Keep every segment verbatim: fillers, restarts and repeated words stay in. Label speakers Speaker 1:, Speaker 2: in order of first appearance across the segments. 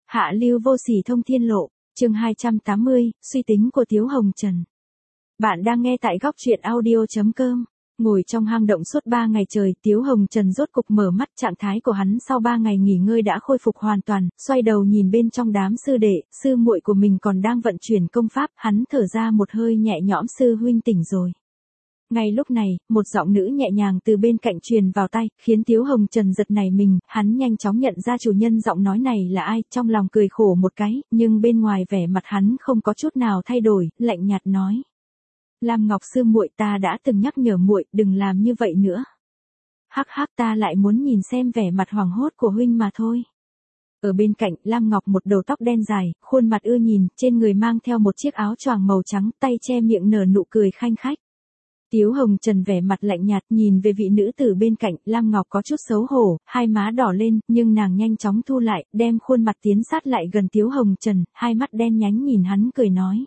Speaker 1: Hạ lưu vô sỉ thông thiên lộ, chương hai trăm tám mươi, suy tính của Tiếu Hồng Trần. Bạn đang nghe tại góc truyện audio chấm com. Ngồi trong hang động suốt ba ngày trời, Tiếu Hồng Trần rốt cục mở mắt. Trạng thái của hắn sau ba ngày nghỉ ngơi đã khôi phục hoàn toàn, xoay đầu nhìn bên trong đám sư đệ, sư muội của mình còn đang vận chuyển công pháp, hắn thở ra một hơi nhẹ nhõm. Sư huynh tỉnh rồi. Ngay lúc này, một giọng nữ nhẹ nhàng từ bên cạnh truyền vào tai, khiến Tiếu Hồng Trần giật nảy mình, hắn nhanh chóng nhận ra chủ nhân giọng nói này là ai, trong lòng cười khổ một cái, nhưng bên ngoài vẻ mặt hắn không có chút nào thay đổi, lạnh nhạt nói: Lam Ngọc sư muội, ta đã từng nhắc nhở muội đừng làm như vậy nữa. Hắc hắc, ta lại muốn nhìn xem vẻ mặt hoảng hốt của huynh mà thôi. Ở bên cạnh, Lam Ngọc một đầu tóc đen dài, khuôn mặt ưa nhìn, trên người mang theo một chiếc áo choàng màu trắng, tay che miệng nở nụ cười khanh khách. Tiếu Hồng Trần vẻ mặt lạnh nhạt nhìn về vị nữ tử bên cạnh, Lam Ngọc có chút xấu hổ, hai má đỏ lên, nhưng nàng nhanh chóng thu lại, đem khuôn mặt tiến sát lại gần Tiếu Hồng Trần, hai mắt đen nhánh nhìn hắn cười nói: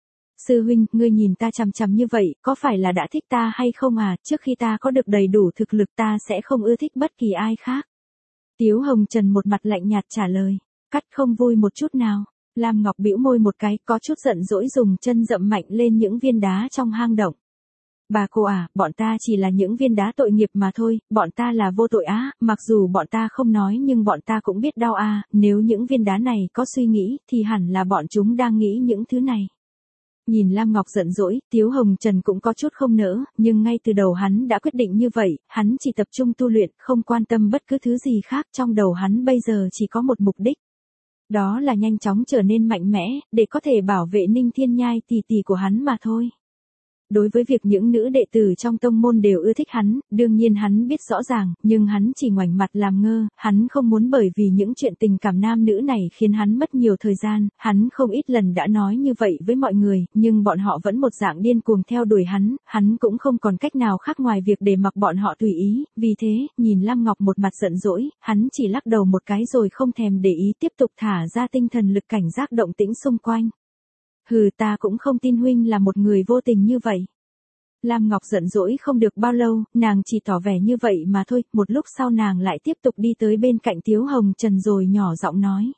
Speaker 1: Sư huynh, ngươi nhìn ta chằm chằm như vậy, có phải là đã thích ta hay không à, trước khi ta có được đầy đủ thực lực ta sẽ không ưa thích bất kỳ ai khác. Tiếu Hồng Trần một mặt lạnh nhạt trả lời, cắt không vui một chút nào. Lam Ngọc bĩu môi một cái, có chút giận dỗi dùng chân dậm mạnh lên những viên đá trong hang động. Bà cô à, bọn ta chỉ là những viên đá tội nghiệp mà thôi, bọn ta là vô tội á, mặc dù bọn ta không nói nhưng bọn ta cũng biết đau à, nếu những viên đá này có suy nghĩ, thì hẳn là bọn chúng đang nghĩ những thứ này. Nhìn Lam Ngọc giận dỗi, Tiếu Hồng Trần cũng có chút không nỡ, nhưng ngay từ đầu hắn đã quyết định như vậy, hắn chỉ tập trung tu luyện, không quan tâm bất cứ thứ gì khác, trong đầu hắn bây giờ chỉ có một mục đích. Đó là nhanh chóng trở nên mạnh mẽ, để có thể bảo vệ Ninh Thiên Nhai tỷ tỷ của hắn mà thôi. Đối với việc những nữ đệ tử trong tông môn đều ưa thích hắn, đương nhiên hắn biết rõ ràng, nhưng hắn chỉ ngoảnh mặt làm ngơ, hắn không muốn bởi vì những chuyện tình cảm nam nữ này khiến hắn mất nhiều thời gian, hắn không ít lần đã nói như vậy với mọi người, nhưng bọn họ vẫn một dạng điên cuồng theo đuổi hắn, hắn cũng không còn cách nào khác ngoài việc để mặc bọn họ tùy ý, vì thế, nhìn Lam Ngọc một mặt giận dỗi, hắn chỉ lắc đầu một cái rồi không thèm để ý tiếp tục thả ra tinh thần lực cảnh giác động tĩnh xung quanh. Hừ, ta cũng không tin huynh là một người vô tình như vậy. Lam Ngọc giận dỗi không được bao lâu, nàng chỉ tỏ vẻ như vậy mà thôi, một lúc sau nàng lại tiếp tục đi tới bên cạnh Tiếu Hồng Trần rồi nhỏ giọng nói: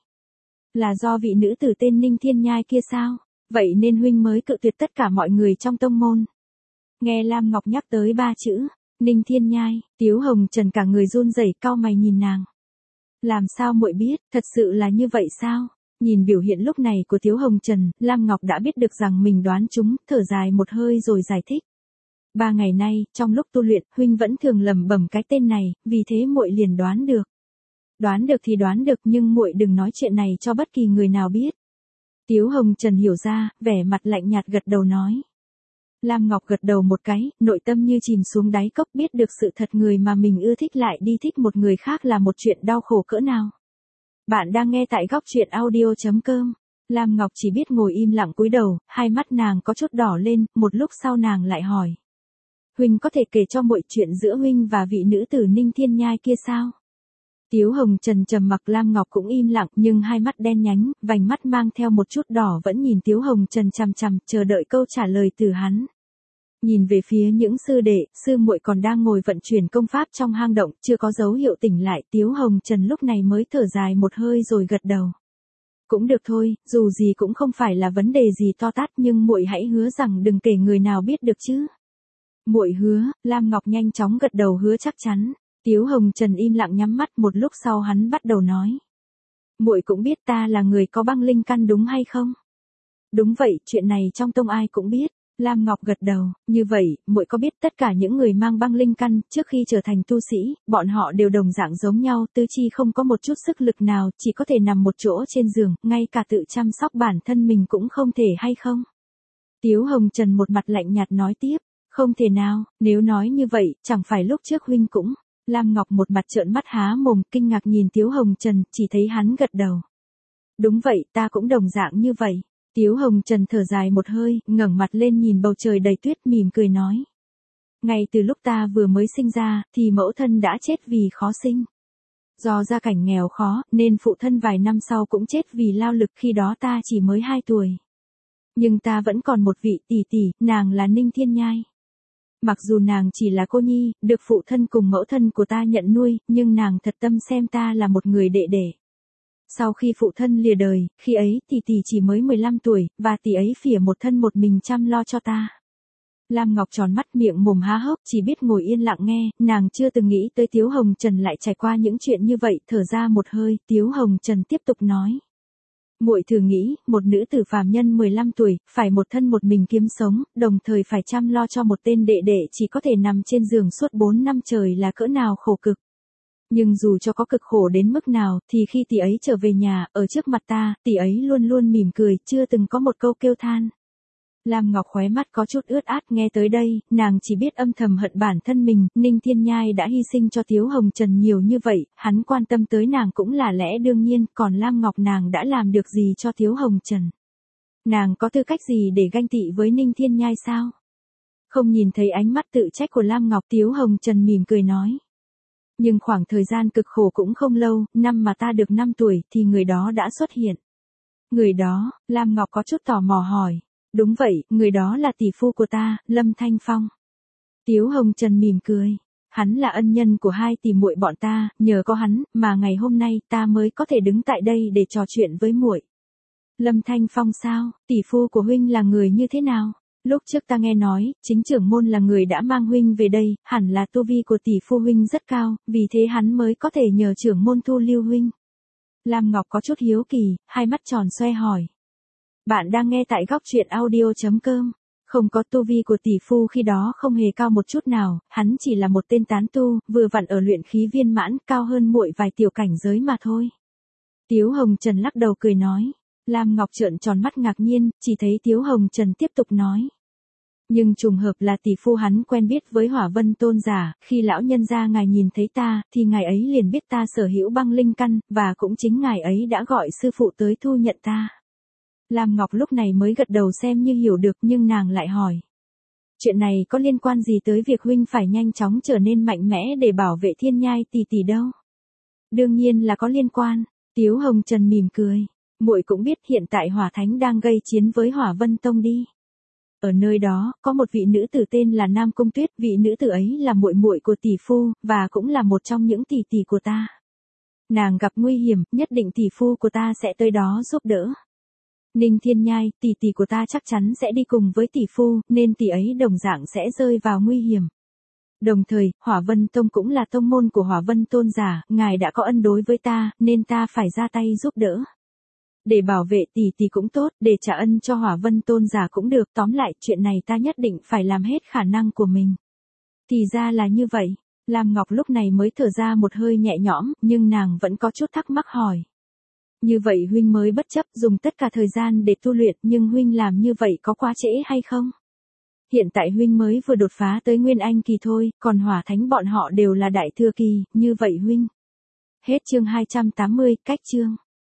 Speaker 1: Là do vị nữ tử tên Ninh Thiên Nhai kia sao? Vậy nên huynh mới cự tuyệt tất cả mọi người trong tông môn. Nghe Lam Ngọc nhắc tới ba chữ Ninh Thiên Nhai, Tiếu Hồng Trần cả người run rẩy cau mày nhìn nàng. Làm sao muội biết, thật sự là như vậy sao? Nhìn biểu hiện lúc này của Tiếu Hồng Trần, Lam Ngọc đã biết được rằng mình đoán trúng, thở dài một hơi rồi giải thích. Ba ngày nay, trong lúc tu luyện, huynh vẫn thường lẩm bẩm cái tên này, vì thế muội liền đoán được. Đoán được thì đoán được nhưng muội đừng nói chuyện này cho bất kỳ người nào biết. Tiếu Hồng Trần hiểu ra, vẻ mặt lạnh nhạt gật đầu nói. Lam Ngọc gật đầu một cái, nội tâm như chìm xuống đáy cốc, biết được sự thật người mà mình ưa thích lại đi thích một người khác là một chuyện đau khổ cỡ nào. Bạn đang nghe tại góc truyện audio chấm com. Lam Ngọc chỉ biết ngồi im lặng cúi đầu, hai mắt nàng có chút đỏ lên, một lúc sau nàng lại hỏi. Huynh có thể kể cho muội chuyện giữa huynh và vị nữ tử Ninh Thiên Nhai kia sao? Tiếu Hồng Trần trầm mặc, Lam Ngọc cũng im lặng, nhưng hai mắt đen nhánh, vành mắt mang theo một chút đỏ vẫn nhìn Tiếu Hồng Trần chằm chằm, chờ đợi câu trả lời từ hắn. Nhìn về phía những sư đệ, sư muội còn đang ngồi vận chuyển công pháp trong hang động, chưa có dấu hiệu tỉnh lại, Tiếu Hồng Trần lúc này mới thở dài một hơi rồi gật đầu. Cũng được thôi, dù gì cũng không phải là vấn đề gì to tát, nhưng muội hãy hứa rằng đừng kể người nào biết được chứ. Muội hứa. Lam Ngọc nhanh chóng gật đầu hứa chắc chắn. Tiếu Hồng Trần im lặng nhắm mắt, một lúc sau hắn bắt đầu nói. Muội cũng biết ta là người có băng linh căn đúng hay không? Đúng vậy, chuyện này trong tông ai cũng biết. Lam Ngọc gật đầu, như vậy, muội có biết tất cả những người mang băng linh căn, trước khi trở thành tu sĩ, bọn họ đều đồng dạng giống nhau, tứ chi không có một chút sức lực nào, chỉ có thể nằm một chỗ trên giường, ngay cả tự chăm sóc bản thân mình cũng không thể hay không? Tiếu Hồng Trần một mặt lạnh nhạt nói tiếp, không thể nào, nếu nói như vậy, chẳng phải lúc trước huynh cũng. Lam Ngọc một mặt trợn mắt há mồm, kinh ngạc nhìn Tiếu Hồng Trần, chỉ thấy hắn gật đầu. Đúng vậy, ta cũng đồng dạng như vậy. Tiếu Hồng Trần thở dài một hơi, ngẩng mặt lên nhìn bầu trời đầy tuyết, mỉm cười nói. Ngay từ lúc ta vừa mới sinh ra, thì mẫu thân đã chết vì khó sinh. Do gia cảnh nghèo khó, nên phụ thân vài năm sau cũng chết vì lao lực, khi đó ta chỉ mới hai tuổi. Nhưng ta vẫn còn một vị tỷ tỷ, nàng là Ninh Thiên Nhai. Mặc dù nàng chỉ là cô nhi, được phụ thân cùng mẫu thân của ta nhận nuôi, nhưng nàng thật tâm xem ta là một người đệ đệ. Sau khi phụ thân lìa đời, khi ấy tỷ tỷ chỉ mới mười lăm tuổi, và tỷ ấy phỉa một thân một mình chăm lo cho ta. Lam Ngọc tròn mắt miệng mồm há hốc, chỉ biết ngồi yên lặng nghe, nàng chưa từng nghĩ tới Tiếu Hồng Trần lại trải qua những chuyện như vậy, thở ra một hơi, Tiếu Hồng Trần tiếp tục nói. Muội thử nghĩ, một nữ tử phàm nhân mười lăm tuổi, phải một thân một mình kiếm sống, đồng thời phải chăm lo cho một tên đệ đệ chỉ có thể nằm trên giường suốt bốn năm trời là cỡ nào khổ cực. Nhưng dù cho có cực khổ đến mức nào, thì khi tỷ ấy trở về nhà, ở trước mặt ta, tỷ ấy luôn luôn mỉm cười, chưa từng có một câu kêu than. Lam Ngọc khóe mắt có chút ướt át, nghe tới đây, nàng chỉ biết âm thầm hận bản thân mình, Ninh Thiên Nhai đã hy sinh cho Tiếu Hồng Trần nhiều như vậy, hắn quan tâm tới nàng cũng là lẽ đương nhiên, còn Lam Ngọc nàng đã làm được gì cho Tiếu Hồng Trần? Nàng có tư cách gì để ganh tị với Ninh Thiên Nhai sao? Không nhìn thấy ánh mắt tự trách của Lam Ngọc, Tiếu Hồng Trần mỉm cười nói. Nhưng khoảng thời gian cực khổ cũng không lâu, năm mà ta được năm tuổi thì người đó đã xuất hiện. Người đó, Lam Ngọc có chút tò mò hỏi. Đúng vậy, người đó là tỷ phu của ta, Lâm Thanh Phong. Tiếu Hồng Trần mỉm cười. Hắn là ân nhân của hai tỷ muội bọn ta, nhờ có hắn, mà ngày hôm nay ta mới có thể đứng tại đây để trò chuyện với muội. Lâm Thanh Phong sao, tỷ phu của huynh là người như thế nào? Lúc trước ta nghe nói, chính trưởng môn là người đã mang huynh về đây, hẳn là tu vi của tỷ phu huynh rất cao, vì thế hắn mới có thể nhờ trưởng môn thu lưu huynh. Lam Ngọc có chút hiếu kỳ, hai mắt tròn xoe hỏi. Bạn đang nghe tại góc truyện audio chấm com. Không có tu vi của tỷ phu khi đó không hề cao một chút nào, hắn chỉ là một tên tán tu, vừa vặn ở luyện khí viên mãn, cao hơn muội vài tiểu cảnh giới mà thôi. Tiếu Hồng Trần lắc đầu cười nói. Lam Ngọc trợn tròn mắt ngạc nhiên, chỉ thấy Tiếu Hồng Trần tiếp tục nói. Nhưng trùng hợp là tỷ phu hắn quen biết với Hỏa Vân Tôn giả, khi lão nhân gia ngài nhìn thấy ta, thì ngài ấy liền biết ta sở hữu băng linh căn, và cũng chính ngài ấy đã gọi sư phụ tới thu nhận ta. Lam Ngọc lúc này mới gật đầu xem như hiểu được, nhưng nàng lại hỏi. Chuyện này có liên quan gì tới việc huynh phải nhanh chóng trở nên mạnh mẽ để bảo vệ Thiên Nhai tỷ tỷ đâu? Đương nhiên là có liên quan, Tiếu Hồng Trần mỉm cười. Muội cũng biết hiện tại Hỏa Thánh đang gây chiến với Hỏa Vân Tông đi. Ở nơi đó, có một vị nữ tử tên là Nam Cung Tuyết, vị nữ tử ấy là muội muội của tỷ phu, và cũng là một trong những tỷ tỷ của ta. Nàng gặp nguy hiểm, nhất định tỷ phu của ta sẽ tới đó giúp đỡ. Ninh Thiên Nhai, tỷ tỷ của ta chắc chắn sẽ đi cùng với tỷ phu, nên tỷ ấy đồng dạng sẽ rơi vào nguy hiểm. Đồng thời, Hỏa Vân Tông cũng là tông môn của Hỏa Vân Tôn giả, ngài đã có ân đối với ta, nên ta phải ra tay giúp đỡ. Để bảo vệ tỷ tỷ cũng tốt, để trả ân cho Hỏa Vân Tôn giả cũng được, tóm lại chuyện này ta nhất định phải làm hết khả năng của mình. Thì ra là như vậy, Lam Ngọc lúc này mới thở ra một hơi nhẹ nhõm, nhưng nàng vẫn có chút thắc mắc hỏi. Như vậy huynh mới bất chấp dùng tất cả thời gian để tu luyện, nhưng huynh làm như vậy có quá trễ hay không? Hiện tại huynh mới vừa đột phá tới Nguyên Anh kỳ thôi, còn Hỏa Thánh bọn họ đều là đại thừa kỳ, như vậy huynh. Hết chương hai trăm tám mươi, cách chương.